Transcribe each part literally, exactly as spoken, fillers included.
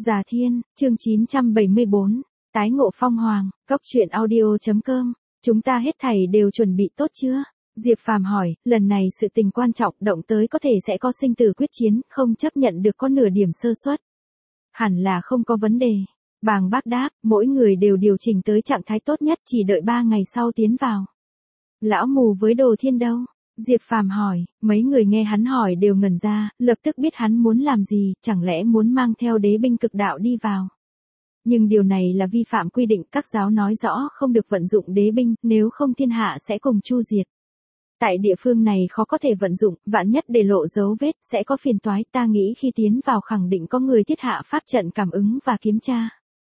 Già Thiên, chương chín trăm bảy mươi bốn, tái ngộ Phong Hoàng, cốc truyện audio.com, chúng ta hết thảy đều chuẩn bị tốt chưa? Diệp Phàm hỏi, lần này sự tình quan trọng, động tới có thể sẽ có sinh tử quyết chiến, không chấp nhận được có nửa điểm sơ suất. Hẳn là không có vấn đề. Bàng Bác đáp, mỗi người đều điều chỉnh tới trạng thái tốt nhất, chỉ đợi ba ngày sau tiến vào. Lão mù với Đồ Thiên đâu? Diệp Phàm hỏi, mấy người nghe hắn hỏi đều ngẩn ra, lập tức biết hắn muốn làm gì, chẳng lẽ muốn mang theo đế binh cực đạo đi vào. Nhưng điều này là vi phạm quy định, các giáo nói rõ không được vận dụng đế binh, nếu không thiên hạ sẽ cùng chu diệt. Tại địa phương này khó có thể vận dụng, vạn nhất để lộ dấu vết, sẽ có phiền toái, ta nghĩ khi tiến vào khẳng định có người thiết hạ pháp trận cảm ứng và kiểm tra.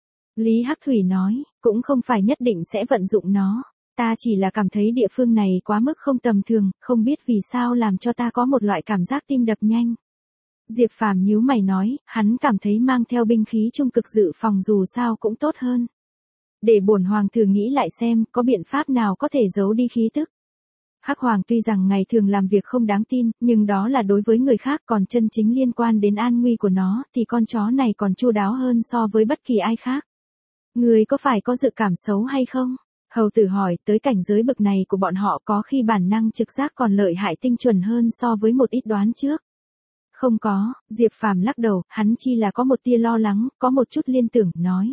Lý Hắc Thủy nói, cũng không phải nhất định sẽ vận dụng nó. Ta chỉ là cảm thấy địa phương này quá mức không tầm thường, không biết vì sao làm cho ta có một loại cảm giác tim đập nhanh. Diệp Phàm nhíu mày nói, hắn cảm thấy mang theo binh khí trung cực dự phòng dù sao cũng tốt hơn. Để bổn hoàng thử nghĩ lại xem, có biện pháp nào có thể giấu đi khí tức. Hắc Hoàng tuy rằng ngày thường làm việc không đáng tin, nhưng đó là đối với người khác, còn chân chính liên quan đến an nguy của nó, thì con chó này còn chu đáo hơn so với bất kỳ ai khác. Người có phải có dự cảm xấu hay không? Hầu tử hỏi, tới cảnh giới bậc này của bọn họ có khi bản năng trực giác còn lợi hại tinh chuẩn hơn so với một ít đoán trước. Không có, Diệp Phàm lắc đầu, hắn chi là có một tia lo lắng, có một chút liên tưởng, nói.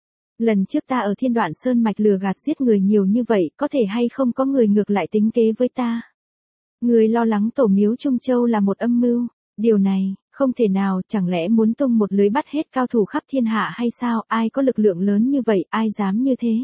Lần trước ta ở Thiên Đoạn Sơn mạch lừa gạt giết người nhiều như vậy, có thể hay không có người ngược lại tính kế với ta. Người lo lắng tổ miếu Trung Châu là một âm mưu, điều này, không thể nào, chẳng lẽ muốn tung một lưới bắt hết cao thủ khắp thiên hạ hay sao, ai có lực lượng lớn như vậy, ai dám như thế.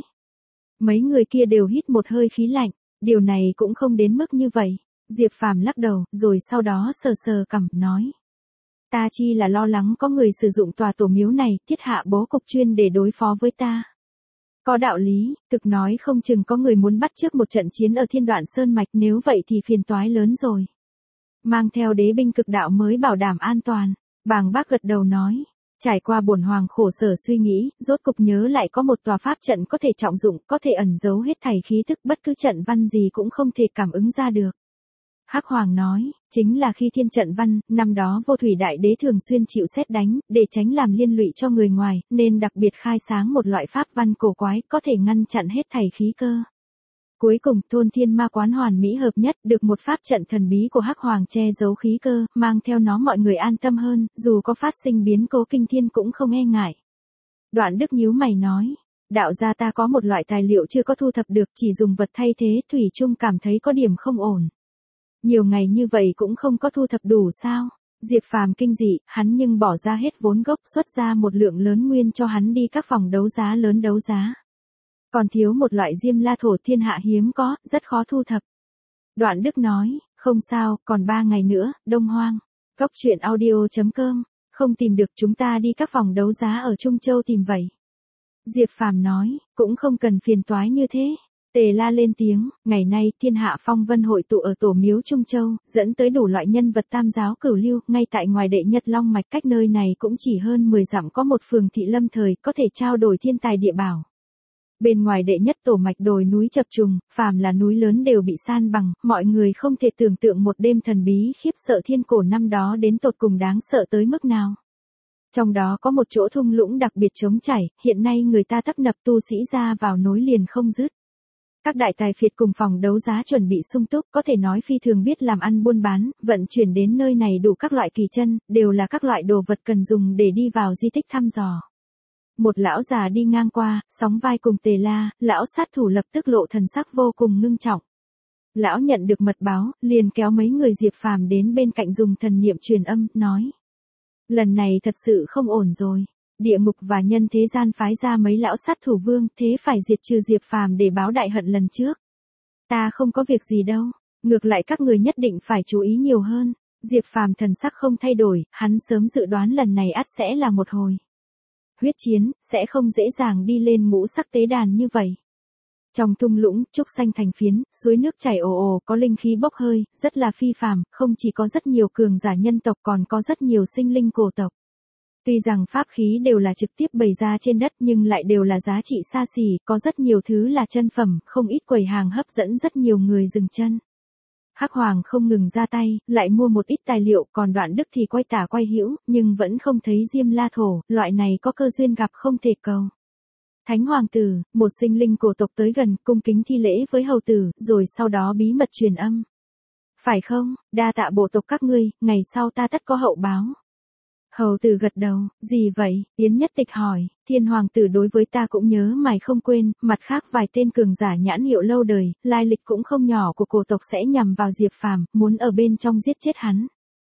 Mấy người kia đều hít một hơi khí lạnh, điều này cũng không đến mức như vậy. Diệp Phàm lắc đầu, rồi sau đó sờ sờ cằm, nói. Ta chi là lo lắng có người sử dụng tòa tổ miếu này, thiết hạ bố cục chuyên để đối phó với ta. Có đạo lý, thực nói không chừng có người muốn bắt chước một trận chiến ở Thiên Đoạn Sơn mạch, nếu vậy thì phiền toái lớn rồi. Mang theo đế binh cực đạo mới bảo đảm an toàn. Bàng Bác gật đầu nói. Trải qua bổn hoàng khổ sở suy nghĩ, rốt cục nhớ lại có một tòa pháp trận có thể trọng dụng, có thể ẩn giấu hết thảy khí thức, bất cứ trận văn gì cũng không thể cảm ứng ra được. Hắc Hoàng nói, chính là khi thiên trận văn, năm đó Vô Thủy Đại Đế thường xuyên chịu sét đánh, để tránh làm liên lụy cho người ngoài, nên đặc biệt khai sáng một loại pháp văn cổ quái, có thể ngăn chặn hết thảy khí cơ. Cuối cùng, thôn thiên ma quán hoàn mỹ hợp nhất, được một pháp trận thần bí của Hắc Hoàng che giấu khí cơ, mang theo nó mọi người an tâm hơn, dù có phát sinh biến cố kinh thiên cũng không e ngại. Đoạn Đức nhíu mày nói, đạo gia ta có một loại tài liệu chưa có thu thập được, chỉ dùng vật thay thế, thủy chung cảm thấy có điểm không ổn. Nhiều ngày như vậy cũng không có thu thập đủ sao? Diệp Phàm kinh dị, hắn nhưng bỏ ra hết vốn gốc, xuất ra một lượng lớn nguyên cho hắn đi các phòng đấu giá lớn đấu giá. Còn thiếu một loại diêm la thổ thiên hạ hiếm có, rất khó thu thập. Đoạn Đức nói, không sao, còn ba ngày nữa, Đông Hoang. Cốc truyện audio.com, không tìm được chúng ta đi các phòng đấu giá ở Trung Châu tìm vậy. Diệp Phàm nói, cũng không cần phiền toái như thế. Tề La lên tiếng, ngày nay thiên hạ phong vân hội tụ ở tổ miếu Trung Châu, dẫn tới đủ loại nhân vật tam giáo cửu lưu, ngay tại ngoài đệ nhất long mạch cách nơi này cũng chỉ hơn mười dặm có một phường thị lâm thời, có thể trao đổi thiên tài địa bảo. Bên ngoài đệ nhất tổ mạch đồi núi chập trùng, phàm là núi lớn đều bị san bằng, mọi người không thể tưởng tượng một đêm thần bí khiếp sợ thiên cổ năm đó đến tột cùng đáng sợ tới mức nào. Trong đó có một chỗ thung lũng đặc biệt trống chảy, hiện nay người ta tấp nập tu sĩ ra vào nối liền không dứt. Các đại tài phiệt cùng phòng đấu giá chuẩn bị sung túc, có thể nói phi thường biết làm ăn buôn bán, vận chuyển đến nơi này đủ các loại kỳ chân, đều là các loại đồ vật cần dùng để đi vào di tích thăm dò. Một lão già đi ngang qua, sóng vai cùng Tề La, lão sát thủ lập tức lộ thần sắc vô cùng ngưng trọng. Lão nhận được mật báo, liền kéo mấy người Diệp Phàm đến bên cạnh dùng thần niệm truyền âm, nói. Lần này thật sự không ổn rồi. Địa ngục và nhân thế gian phái ra mấy lão sát thủ vương, thế phải diệt trừ Diệp Phàm để báo đại hận lần trước. Ta không có việc gì đâu, ngược lại các người nhất định phải chú ý nhiều hơn. Diệp Phàm thần sắc không thay đổi, hắn sớm dự đoán lần này ắt sẽ là một hồi huyết chiến, sẽ không dễ dàng đi lên ngũ sắc tế đàn như vậy. Trong thung lũng, trúc xanh thành phiến, suối nước chảy ồ ồ, có linh khí bốc hơi, rất là phi phàm, không chỉ có rất nhiều cường giả nhân tộc còn có rất nhiều sinh linh cổ tộc. Tuy rằng pháp khí đều là trực tiếp bày ra trên đất nhưng lại đều là giá trị xa xỉ, có rất nhiều thứ là chân phẩm, không ít quầy hàng hấp dẫn rất nhiều người dừng chân. Hắc Hoàng không ngừng ra tay, lại mua một ít tài liệu, còn Đoạn Đức thì quay tả quay hữu, nhưng vẫn không thấy Diêm La Thổ, loại này có cơ duyên gặp không thể cầu. Thánh Hoàng tử, một sinh linh cổ tộc tới gần, cung kính thi lễ với hầu tử, rồi sau đó bí mật truyền âm. Phải không, đa tạ bộ tộc các ngươi, ngày sau ta tất có hậu báo. Hầu tử gật đầu, gì vậy, Yến Nhất Tịch hỏi, Thiên Hoàng tử đối với ta cũng nhớ mày không quên, mặt khác vài tên cường giả nhãn hiệu lâu đời, lai lịch cũng không nhỏ của cổ tộc sẽ nhằm vào Diệp Phàm, muốn ở bên trong giết chết hắn.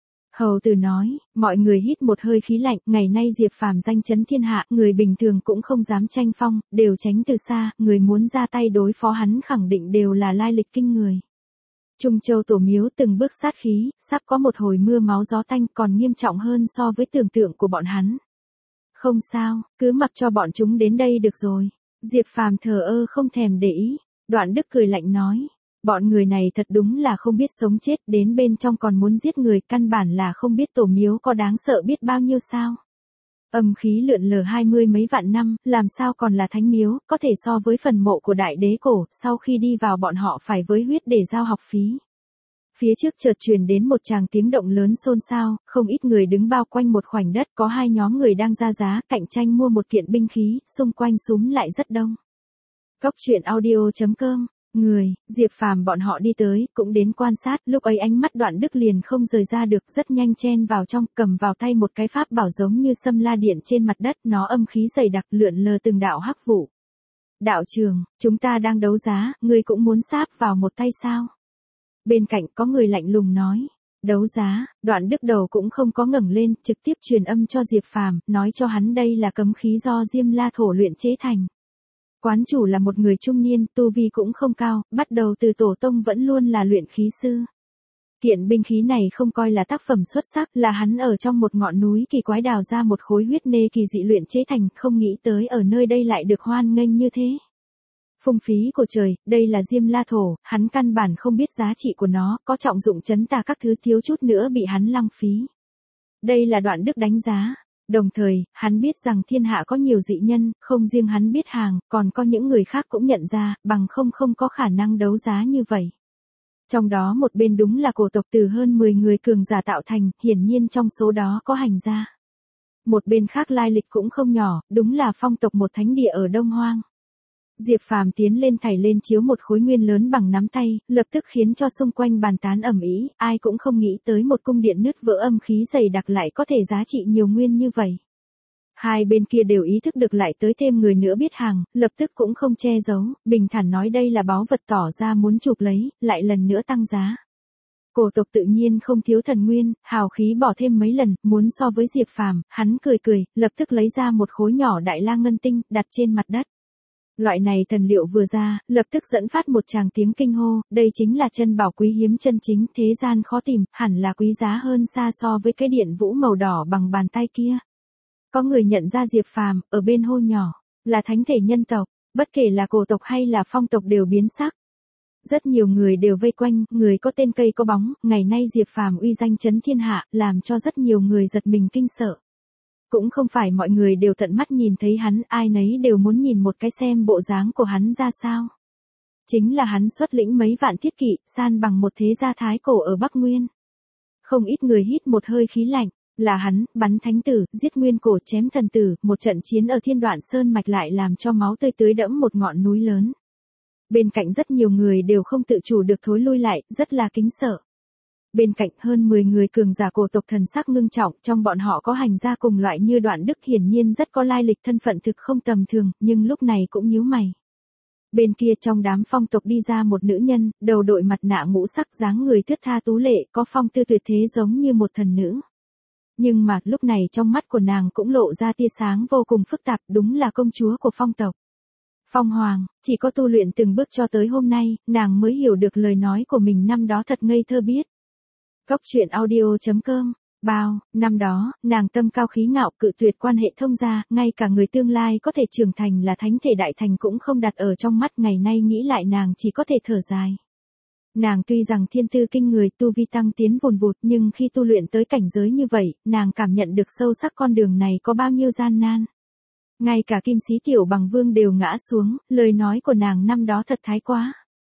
Hầu tử nói, mọi người hít một hơi khí lạnh, ngày nay Diệp Phàm danh chấn thiên hạ, người bình thường cũng không dám tranh phong, đều tránh từ xa, người muốn ra tay đối phó hắn khẳng định đều là lai lịch kinh người. Trung Châu Tổ Miếu từng bước sát khí, sắp có một hồi mưa máu gió tanh còn nghiêm trọng hơn so với tưởng tượng của bọn hắn. Không sao, cứ mặc cho bọn chúng đến đây được rồi. Diệp Phàm thờ ơ không thèm để ý. Đoạn Đức cười lạnh nói. Bọn người này thật đúng là không biết sống chết, đến bên trong còn muốn giết người, căn bản là không biết Tổ Miếu có đáng sợ biết bao nhiêu sao. Âm khí lượn lờ hai mươi mấy vạn năm, làm sao còn là thánh miếu, có thể so với phần mộ của đại đế cổ, sau khi đi vào bọn họ phải với huyết để giao học phí. Phía trước chợt truyền đến một tràng tiếng động lớn xôn xao, không ít người đứng bao quanh một khoảnh đất, có hai nhóm người đang ra giá, cạnh tranh mua một kiện binh khí, xung quanh súm lại rất đông. Cốc truyện audio chấm com, người, Diệp Phàm bọn họ đi tới, cũng đến quan sát, lúc ấy ánh mắt Đoạn Đức liền không rời ra được, rất nhanh chen vào trong, cầm vào tay một cái pháp bảo giống như sâm la điện trên mặt đất, nó âm khí dày đặc lượn lờ từng đạo hắc vụ. Đạo trường, chúng ta đang đấu giá, ngươi cũng muốn sáp vào một tay sao? Bên cạnh có người lạnh lùng nói, đấu giá, Đoạn Đức đầu cũng không có ngẩng lên, trực tiếp truyền âm cho Diệp Phàm, nói cho hắn đây là cấm khí do Diêm La Thổ luyện chế thành. Quán chủ là một người trung niên, tu vi cũng không cao, bắt đầu từ tổ tông vẫn luôn là luyện khí sư. Kiện binh khí này không coi là tác phẩm xuất sắc, là hắn ở trong một ngọn núi kỳ quái đào ra một khối huyết nê kỳ dị luyện chế thành, không nghĩ tới ở nơi đây lại được hoan nghênh như thế. Phung phí của trời, đây là Diêm La Thổ, hắn căn bản không biết giá trị của nó, có trọng dụng chấn tà các thứ thiếu chút nữa bị hắn lăng phí. Đây là Đoạn Đức đánh giá. Đồng thời, hắn biết rằng thiên hạ có nhiều dị nhân, không riêng hắn biết hàng, còn có những người khác cũng nhận ra, bằng không không có khả năng đấu giá như vậy. Trong đó một bên đúng là cổ tộc từ hơn mười người cường giả tạo thành, hiển nhiên trong số đó có hành gia. Một bên khác lai lịch cũng không nhỏ, đúng là phong tộc một thánh địa ở Đông Hoang. Diệp Phàm tiến lên thảy lên chiếu một khối nguyên lớn bằng nắm tay, lập tức khiến cho xung quanh bàn tán ầm ĩ, ai cũng không nghĩ tới một cung điện nứt vỡ âm khí dày đặc lại có thể giá trị nhiều nguyên như vậy. Hai bên kia đều ý thức được lại tới thêm người nữa biết hàng, lập tức cũng không che giấu, bình thản nói đây là báu vật tỏ ra muốn chụp lấy, lại lần nữa tăng giá. Cổ tộc tự nhiên không thiếu thần nguyên, hào khí bỏ thêm mấy lần, muốn so với Diệp Phàm, hắn cười cười, lập tức lấy ra một khối nhỏ đại la ngân tinh, đặt trên mặt đất. Loại này thần liệu vừa ra, lập tức dẫn phát một tràng tiếng kinh hô, đây chính là chân bảo quý hiếm chân chính, thế gian khó tìm, hẳn là quý giá hơn xa so với cái điện vũ màu đỏ bằng bàn tay kia. Có người nhận ra Diệp Phàm, ở bên hô nhỏ, là thánh thể nhân tộc, bất kể là cổ tộc hay là phong tộc đều biến sắc. Rất nhiều người đều vây quanh, người có tên cây có bóng, ngày nay Diệp Phàm uy danh chấn thiên hạ, làm cho rất nhiều người giật mình kinh sợ. Cũng không phải mọi người đều tận mắt nhìn thấy hắn, ai nấy đều muốn nhìn một cái xem bộ dáng của hắn ra sao. Chính là hắn xuất lĩnh mấy vạn thiết kỵ, san bằng một thế gia thái cổ ở Bắc Nguyên. Không ít người hít một hơi khí lạnh, là hắn, bắn thánh tử, giết nguyên cổ chém thần tử, một trận chiến ở Thiên Đoạn Sơn mạch lại làm cho máu tươi tưới đẫm một ngọn núi lớn. Bên cạnh rất nhiều người đều không tự chủ được thối lui lại, rất là kính sợ. Bên cạnh hơn mười người cường giả cổ tộc thần sắc ngưng trọng, trong bọn họ có hành gia cùng loại như Đoạn Đức hiển nhiên rất có lai lịch thân phận thực không tầm thường, nhưng lúc này cũng nhíu mày. Bên kia trong đám phong tộc đi ra một nữ nhân, đầu đội mặt nạ ngũ sắc dáng người thướt tha tú lệ, có phong tư tuyệt thế giống như một thần nữ. Nhưng mà lúc này trong mắt của nàng cũng lộ ra tia sáng vô cùng phức tạp, đúng là công chúa của phong tộc. Phong Hoàng, chỉ có tu luyện từng bước cho tới hôm nay, nàng mới hiểu được lời nói của mình năm đó thật ngây thơ biết. Cốc truyện audio chấm com, bao, năm đó, nàng tâm cao khí ngạo cự tuyệt quan hệ thông gia, ngay cả người tương lai có thể trưởng thành là thánh thể đại thành cũng không đặt ở trong mắt, ngày nay nghĩ lại nàng chỉ có thể thở dài. Nàng tuy rằng thiên tư kinh người tu vi tăng tiến vùn vụt nhưng khi tu luyện tới cảnh giới như vậy, nàng cảm nhận được sâu sắc con đường này có bao nhiêu gian nan. Ngay cả Kim Sĩ Tiểu Bằng Vương đều ngã xuống, lời nói của nàng năm đó thật thái quá.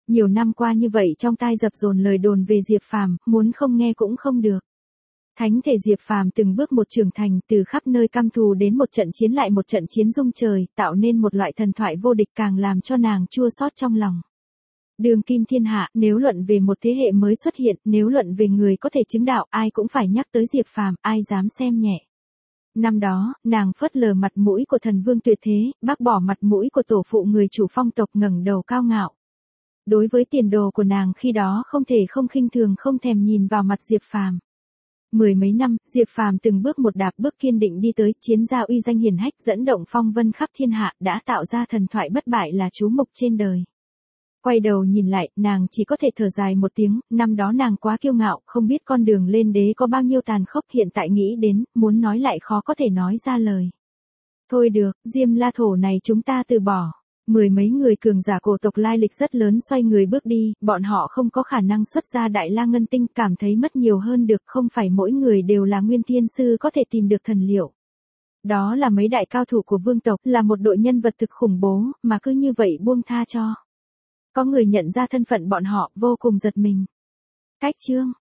Nhiều năm qua như vậy trong tai dập dồn lời đồn về Diệp Phàm, muốn không nghe cũng không được. Thánh thể Diệp Phàm từng bước một trưởng thành, từ khắp nơi căm thù đến một trận chiến lại một trận chiến rung trời, tạo nên một loại thần thoại vô địch càng làm cho nàng chua xót trong lòng. Đường kim thiên hạ, nếu luận về một thế hệ mới xuất hiện, nếu luận về người có thể chứng đạo, ai cũng phải nhắc tới Diệp Phàm, ai dám xem nhẹ. Năm đó, nàng phớt lờ mặt mũi của thần vương tuyệt thế, bác bỏ mặt mũi của tổ phụ người chủ phong tộc, ngẩng đầu cao ngạo. Đối với tiền đồ của nàng khi đó không thể không khinh thường, không thèm nhìn vào mặt Diệp Phàm. Mười mấy năm, Diệp Phàm từng bước một đạp bước kiên định đi tới, chiến gia uy danh hiển hách, dẫn động phong vân khắp thiên hạ, đã tạo ra thần thoại bất bại là chú mục trên đời. Quay đầu nhìn lại, nàng chỉ có thể thở dài một tiếng, năm đó nàng quá kiêu ngạo, không biết con đường lên đế có bao nhiêu tàn khốc, hiện tại nghĩ đến, muốn nói lại khó có thể nói ra lời. Thôi được, Diêm La thổ này chúng ta từ bỏ. Mười mấy người cường giả cổ tộc lai lịch rất lớn xoay người bước đi, bọn họ không có khả năng xuất ra đại la ngân tinh, cảm thấy mất nhiều hơn được, không phải mỗi người đều là nguyên thiên sư có thể tìm được thần liệu. Đó là mấy đại cao thủ của vương tộc, là một đội nhân vật thực khủng bố, mà cứ như vậy buông tha cho. Có người nhận ra thân phận bọn họ, vô cùng giật mình. Cách chương